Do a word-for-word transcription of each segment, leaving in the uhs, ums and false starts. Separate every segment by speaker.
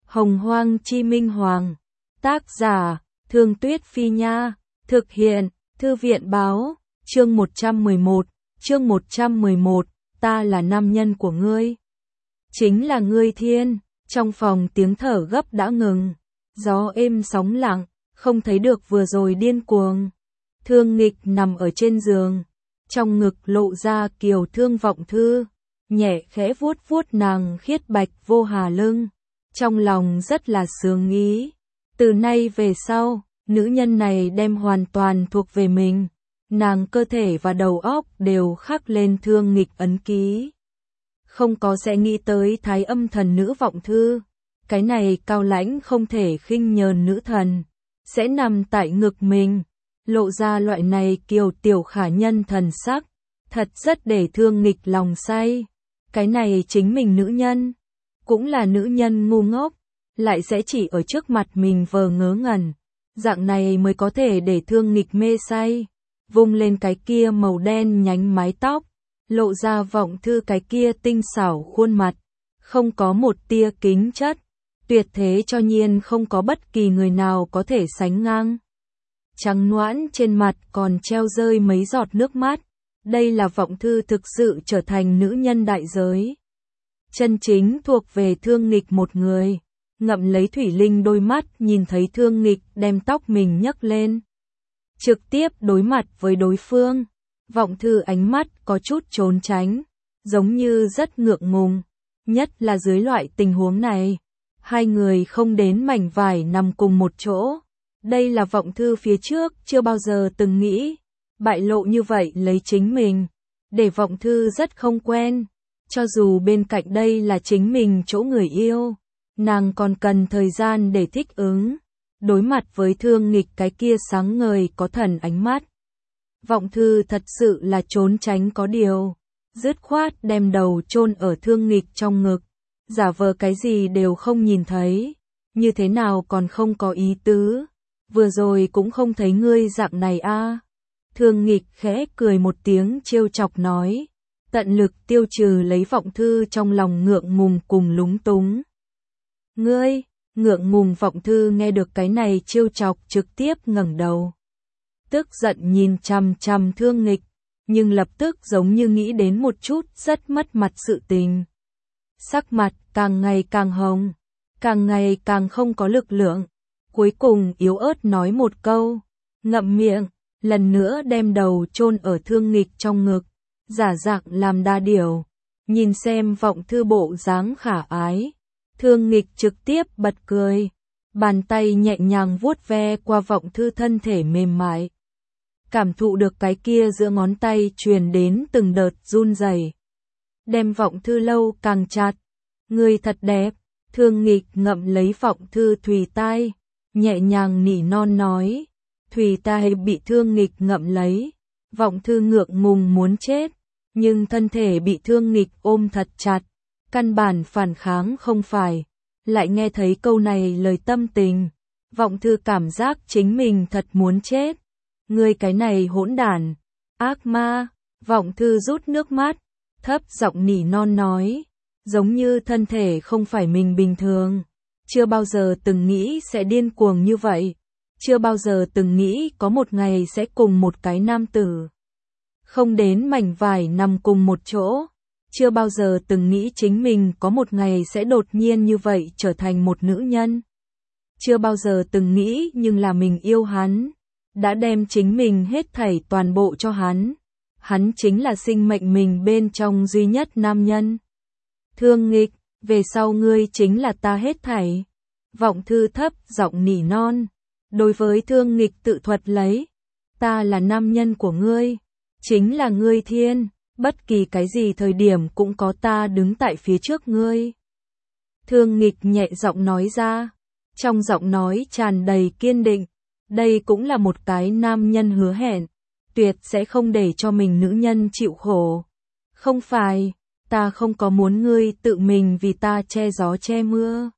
Speaker 1: Hồng Hoang Chi Minh Hoàng. Tác giả, Thương Tuyết Phi Nha. Thực hiện, Thư viện Báo. Chương một trăm mười một. Chương một trăm mười một. Ta là nam nhân của ngươi. Chính là ngươi thiên. Trong phòng tiếng thở gấp đã ngừng. Gió êm sóng lặng, không thấy được vừa rồi điên cuồng. Thương Nghịch nằm ở trên giường. Trong ngực lộ ra kiều thương Vọng Thư. Nhẹ khẽ vuốt vuốt nàng khiết bạch vô hà lưng. Trong lòng rất là sướng ý. Từ nay về sau, nữ nhân này đem hoàn toàn thuộc về mình. Nàng cơ thể và đầu óc đều khắc lên Thương Nghịch ấn ký. Không có sẽ nghĩ tới thái âm thần nữ Vọng Thư. Cái này cao lãnh không thể khinh nhờn nữ thần. Sẽ nằm tại ngực mình. Lộ ra loại này kiều tiểu khả nhân thần sắc. Thật rất để Thương Nghịch lòng say. Cái này chính mình nữ nhân. Cũng là nữ nhân ngu ngốc. Lại sẽ chỉ ở trước mặt mình vờ ngớ ngẩn. Dạng này mới có thể để Thương Nghịch mê say. Vung lên cái kia màu đen nhánh mái tóc. Lộ ra Vọng Thư cái kia tinh xảo khuôn mặt. Không có một tia kính chất. Tuyệt thế cho nhiên không có bất kỳ người nào có thể sánh ngang. Trắng noãn trên mặt còn treo rơi mấy giọt nước mắt. Đây là Vọng Thư thực sự trở thành nữ nhân đại giới. Chân chính thuộc về Thương Nghịch một người. Ngậm lấy thủy linh đôi mắt nhìn thấy Thương Nghịch đem tóc mình nhấc lên. Trực tiếp đối mặt với đối phương. Vọng Thư ánh mắt có chút trốn tránh. Giống như rất ngượng ngùng. Nhất là dưới loại tình huống này. Hai người không đến mảnh vải nằm cùng một chỗ. Đây là Vọng Thư phía trước chưa bao giờ từng nghĩ. Bại lộ như vậy lấy chính mình. Để Vọng Thư rất không quen. Cho dù bên cạnh đây là chính mình chỗ người yêu. Nàng còn cần thời gian để thích ứng. Đối mặt với Thương Nghịch cái kia sáng ngời có thần ánh mắt. Vọng Thư thật sự là trốn tránh có điều. Dứt khoát đem đầu chôn ở Thương Nghịch trong ngực. Giả vờ cái gì đều không nhìn thấy. Như thế nào còn không có ý tứ. Vừa rồi cũng không thấy ngươi dạng này a. À. Thương Nghịch khẽ cười một tiếng trêu chọc nói. Tận lực tiêu trừ lấy Vọng Thư trong lòng ngượng ngùng cùng lúng túng. Ngươi, ngượng ngùng Vọng Thư nghe được cái này trêu chọc trực tiếp ngẩng đầu. Tức giận nhìn chằm chằm Thương Nghịch, nhưng lập tức giống như nghĩ đến một chút rất mất mặt sự tình. Sắc mặt càng ngày càng hồng, càng ngày càng không có lực lượng. Cuối cùng yếu ớt nói một câu, ngậm miệng, lần nữa đem đầu chôn ở Thương Nghịch trong ngực, giả dạng làm đa điểu. Nhìn xem Vọng Thư bộ dáng khả ái. Thương Nghịch trực tiếp bật cười, bàn tay nhẹ nhàng vuốt ve qua Vọng Thư thân thể mềm mại. Cảm thụ được cái kia giữa ngón tay truyền đến từng đợt run rẩy. Đem Vọng Thư lâu càng chặt. Ngươi thật đẹp. Thương Nghịch ngậm lấy Vọng Thư thùy tai, nhẹ nhàng nỉ non nói. Thùy tai bị Thương Nghịch ngậm lấy. Vọng Thư ngượng ngùng muốn chết, nhưng thân thể bị Thương Nghịch ôm thật chặt. Căn bản phản kháng không phải. Lại nghe thấy câu này lời tâm tình. Vọng Thư cảm giác chính mình thật muốn chết. Ngươi cái này hỗn đản, ác ma. Vọng Thư rút nước mắt, thấp giọng nỉ non nói. Giống như thân thể không phải mình bình thường. Chưa bao giờ từng nghĩ sẽ điên cuồng như vậy. Chưa bao giờ từng nghĩ có một ngày sẽ cùng một cái nam tử. Không đến mảnh vải nằm cùng một chỗ. Chưa bao giờ từng nghĩ chính mình có một ngày sẽ đột nhiên như vậy trở thành một nữ nhân. Chưa bao giờ từng nghĩ nhưng là mình yêu hắn. Đã đem chính mình hết thảy toàn bộ cho hắn. Hắn chính là sinh mệnh mình bên trong duy nhất nam nhân. Thương Nghịch, về sau ngươi chính là ta hết thảy. Vọng Thư thấp giọng nỉ non. Đối với Thương Nghịch tự thuật lấy. Ta là nam nhân của ngươi. Chính là ngươi thiên. Bất kỳ cái gì thời điểm cũng có ta đứng tại phía trước ngươi. Thương Nghịch nhẹ giọng nói ra. Trong giọng nói tràn đầy kiên định. Đây cũng là một cái nam nhân hứa hẹn. Tuyệt sẽ không để cho mình nữ nhân chịu khổ. Không phải, ta không có muốn ngươi tự mình vì ta che gió che mưa.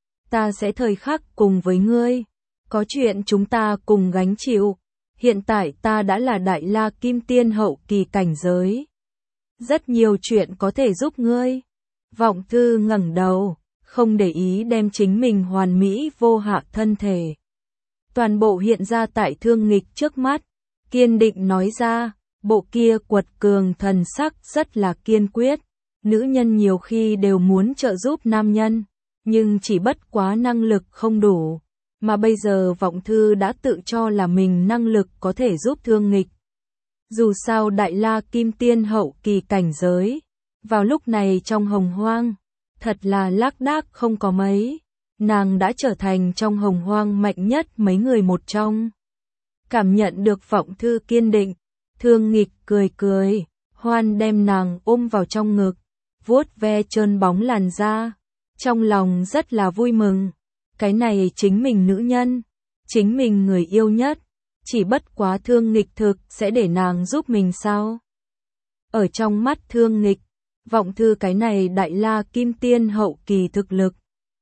Speaker 1: Ta sẽ thời khắc cùng với ngươi. Có chuyện chúng ta cùng gánh chịu. Hiện tại ta đã là đại la kim tiên hậu kỳ cảnh giới. Rất nhiều chuyện có thể giúp ngươi. Vọng Thư ngẩng đầu, không để ý đem chính mình hoàn mỹ vô hạ thân thể. Toàn bộ hiện ra tại Thương Nghịch trước mắt, kiên định nói ra, bộ kia quật cường thần sắc rất là kiên quyết. Nữ nhân nhiều khi đều muốn trợ giúp nam nhân, nhưng chỉ bất quá năng lực không đủ. Mà bây giờ Vọng Thư đã tự cho là mình năng lực có thể giúp Thương Nghịch. Dù sao Đại La Kim Tiên hậu kỳ cảnh giới, vào lúc này trong Hồng Hoang, thật là lác đác không có mấy. Nàng đã trở thành trong Hồng Hoang mạnh nhất mấy người một trong. Cảm nhận được Vọng Thư kiên định, Thương Nghịch cười cười, hoan đem nàng ôm vào trong ngực, vuốt ve trơn bóng làn da, trong lòng rất là vui mừng. Cái này chính mình nữ nhân, chính mình người yêu nhất, chỉ bất quá Thương Nghịch thực sẽ để nàng giúp mình sao? Ở trong mắt Thương Nghịch, Vọng Thư cái này Đại La Kim Tiên hậu kỳ thực lực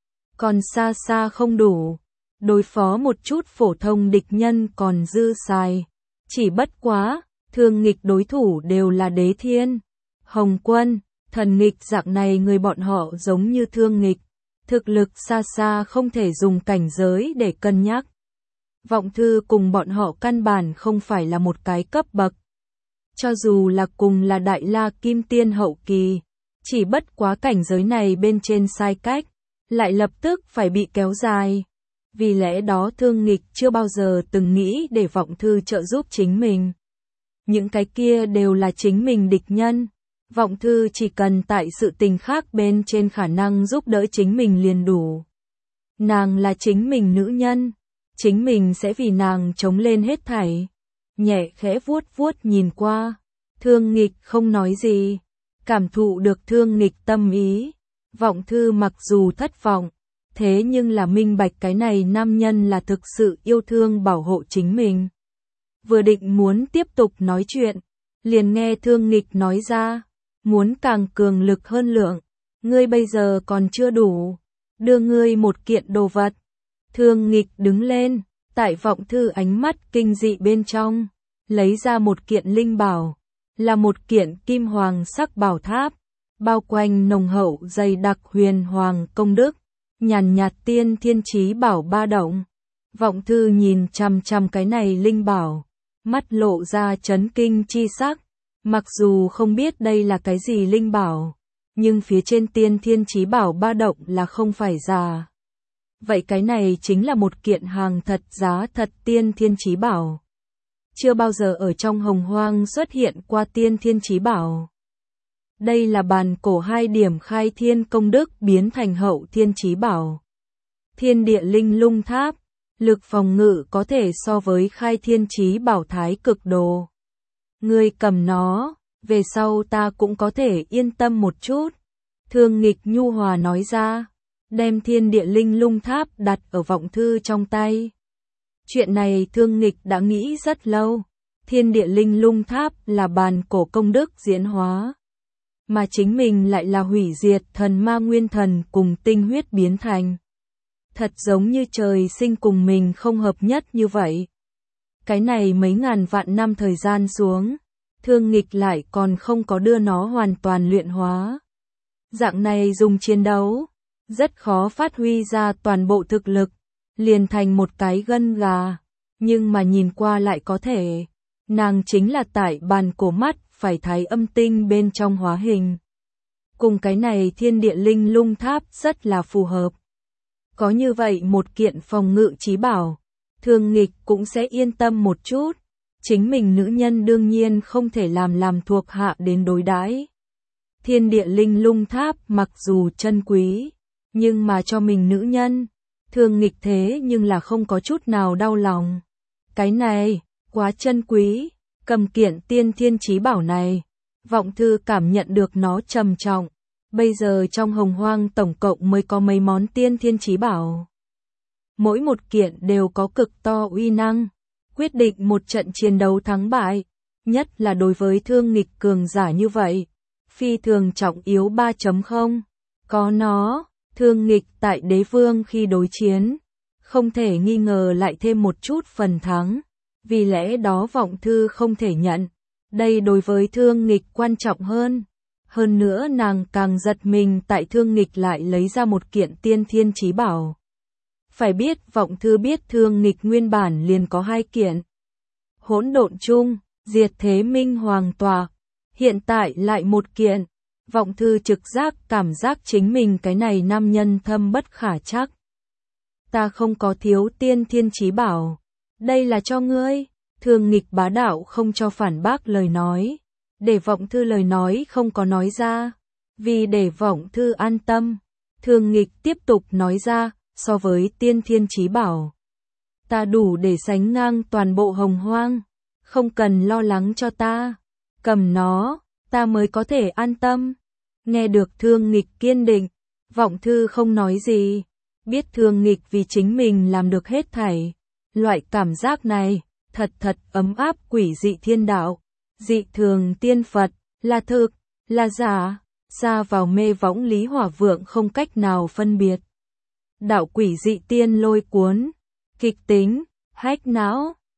Speaker 1: còn xa xa không đủ, đối phó một chút phổ thông địch nhân còn dư xài. Chỉ bất quá, Thương Nghịch đối thủ đều là Đế Thiên, Hồng Quân, Thần Nghịch dạng này người, bọn họ giống như Thương Nghịch, thực lực xa xa không thể dùng cảnh giới để cân nhắc. Vọng Thư cùng bọn họ căn bản không phải là một cái cấp bậc. Cho dù là cùng là Đại La Kim Tiên hậu kỳ, chỉ bất quá cảnh giới này bên trên sai cách, lại lập tức phải bị kéo dài. Vì lẽ đó Thương Nghịch chưa bao giờ từng nghĩ để Vọng Thư trợ giúp chính mình. Những cái kia đều là chính mình địch nhân. Vọng Thư chỉ cần tại sự tình khác bên trên khả năng giúp đỡ chính mình liền đủ. Nàng là chính mình nữ nhân, chính mình sẽ vì nàng chống lên hết thảy. Nhẹ khẽ vuốt vuốt nhìn qua, Thương Nghịch không nói gì, cảm thụ được Thương Nghịch tâm ý. Vọng Thư mặc dù thất vọng, thế nhưng là minh bạch cái này nam nhân là thực sự yêu thương bảo hộ chính mình. Vừa định muốn tiếp tục nói chuyện, liền nghe Thương Nghịch nói ra, muốn càng cường lực hơn lượng, ngươi bây giờ còn chưa đủ, đưa ngươi một kiện đồ vật. Thương Nghịch đứng lên, tại Vọng Thư ánh mắt kinh dị bên trong, lấy ra một kiện linh bảo, là một kiện kim hoàng sắc bảo tháp, bao quanh nồng hậu dày đặc huyền hoàng công đức, nhàn nhạt tiên thiên chí bảo ba động. Vọng Thư nhìn chằm chằm cái này linh bảo, mắt lộ ra chấn kinh chi sắc. Mặc dù không biết đây là cái gì linh bảo, nhưng phía trên tiên thiên chí bảo ba động là không phải giả. Vậy cái này chính là một kiện hàng thật giá thật tiên thiên chí bảo. Chưa bao giờ ở trong Hồng Hoang xuất hiện qua tiên thiên chí bảo. Đây là bàn cổ hai điểm khai thiên công đức biến thành hậu thiên chí bảo. Thiên địa linh lung tháp, lực phòng ngự có thể so với khai thiên chí bảo thái cực đồ. Ngươi cầm nó, về sau ta cũng có thể yên tâm một chút. Thương Nghịch nhu hòa nói ra, đem thiên địa linh lung tháp đặt ở Vọng Thư trong tay. Chuyện này Thương Nghịch đã nghĩ rất lâu. Thiên địa linh lung tháp là bàn cổ công đức diễn hóa, mà chính mình lại là hủy diệt thần ma nguyên thần cùng tinh huyết biến thành. Thật giống như trời sinh cùng mình không hợp nhất như vậy. Cái này mấy ngàn vạn năm thời gian xuống, Thương Nghịch lại còn không có đưa nó hoàn toàn luyện hóa. Dạng này dùng chiến đấu, rất khó phát huy ra toàn bộ thực lực, liền thành một cái gân gà, nhưng mà nhìn qua lại có thể. Nàng chính là tại bàn cổ mắt phải thái âm tinh bên trong hóa hình. Cùng cái này thiên địa linh lung tháp rất là phù hợp. Có như vậy một kiện phòng ngự chí bảo, Thương Nghịch cũng sẽ yên tâm một chút. Chính mình nữ nhân đương nhiên không thể làm làm thuộc hạ đến đối đãi. Thiên địa linh lung tháp mặc dù chân quý, nhưng mà cho mình nữ nhân, Thương Nghịch thế nhưng là không có chút nào đau lòng. Cái này, quá chân quý, cầm kiện tiên thiên chí bảo này, Vọng Thư cảm nhận được nó trầm trọng. Bây giờ trong Hồng Hoang tổng cộng mới có mấy món tiên thiên chí bảo. Mỗi một kiện đều có cực to uy năng, quyết định một trận chiến đấu thắng bại, nhất là đối với Thương Nghịch cường giả như vậy, phi thường trọng yếu. ba chấm không Có nó, Thương Nghịch tại Đế Vương khi đối chiến, không thể nghi ngờ lại thêm một chút phần thắng, vì lẽ đó Vọng Thư không thể nhận. Đây đối với Thương Nghịch quan trọng hơn. Hơn nữa nàng càng giật mình tại Thương Nghịch lại lấy ra một kiện tiên thiên chí bảo. Phải biết Vọng Thư biết Thương Nghịch nguyên bản liền có hai kiện. Hỗn độn chung, diệt thế minh hoàng tòa, hiện tại lại một kiện. Vọng Thư trực giác cảm giác chính mình cái này nam nhân thâm bất khả trắc. Ta không có thiếu tiên thiên chí bảo, đây là cho ngươi. Thương Nghịch bá đạo không cho phản bác lời nói, để Vọng Thư lời nói không có nói ra, vì để Vọng Thư an tâm. Thương Nghịch tiếp tục nói ra, so với tiên thiên chí bảo, ta đủ để sánh ngang toàn bộ Hồng Hoang, không cần lo lắng cho ta, cầm nó, ta mới có thể an tâm. Nghe được Thương Nghịch kiên định, Vọng Thư không nói gì, biết Thương Nghịch vì chính mình làm được hết thảy. Loại cảm giác này, thật thật ấm áp quỷ dị thiên đạo, dị thường tiên Phật, là thực, là giả, xa vào mê võng Lý Hỏa Vượng không cách nào phân biệt. Đạo quỷ dị tiên lôi cuốn, kịch tính, hách não,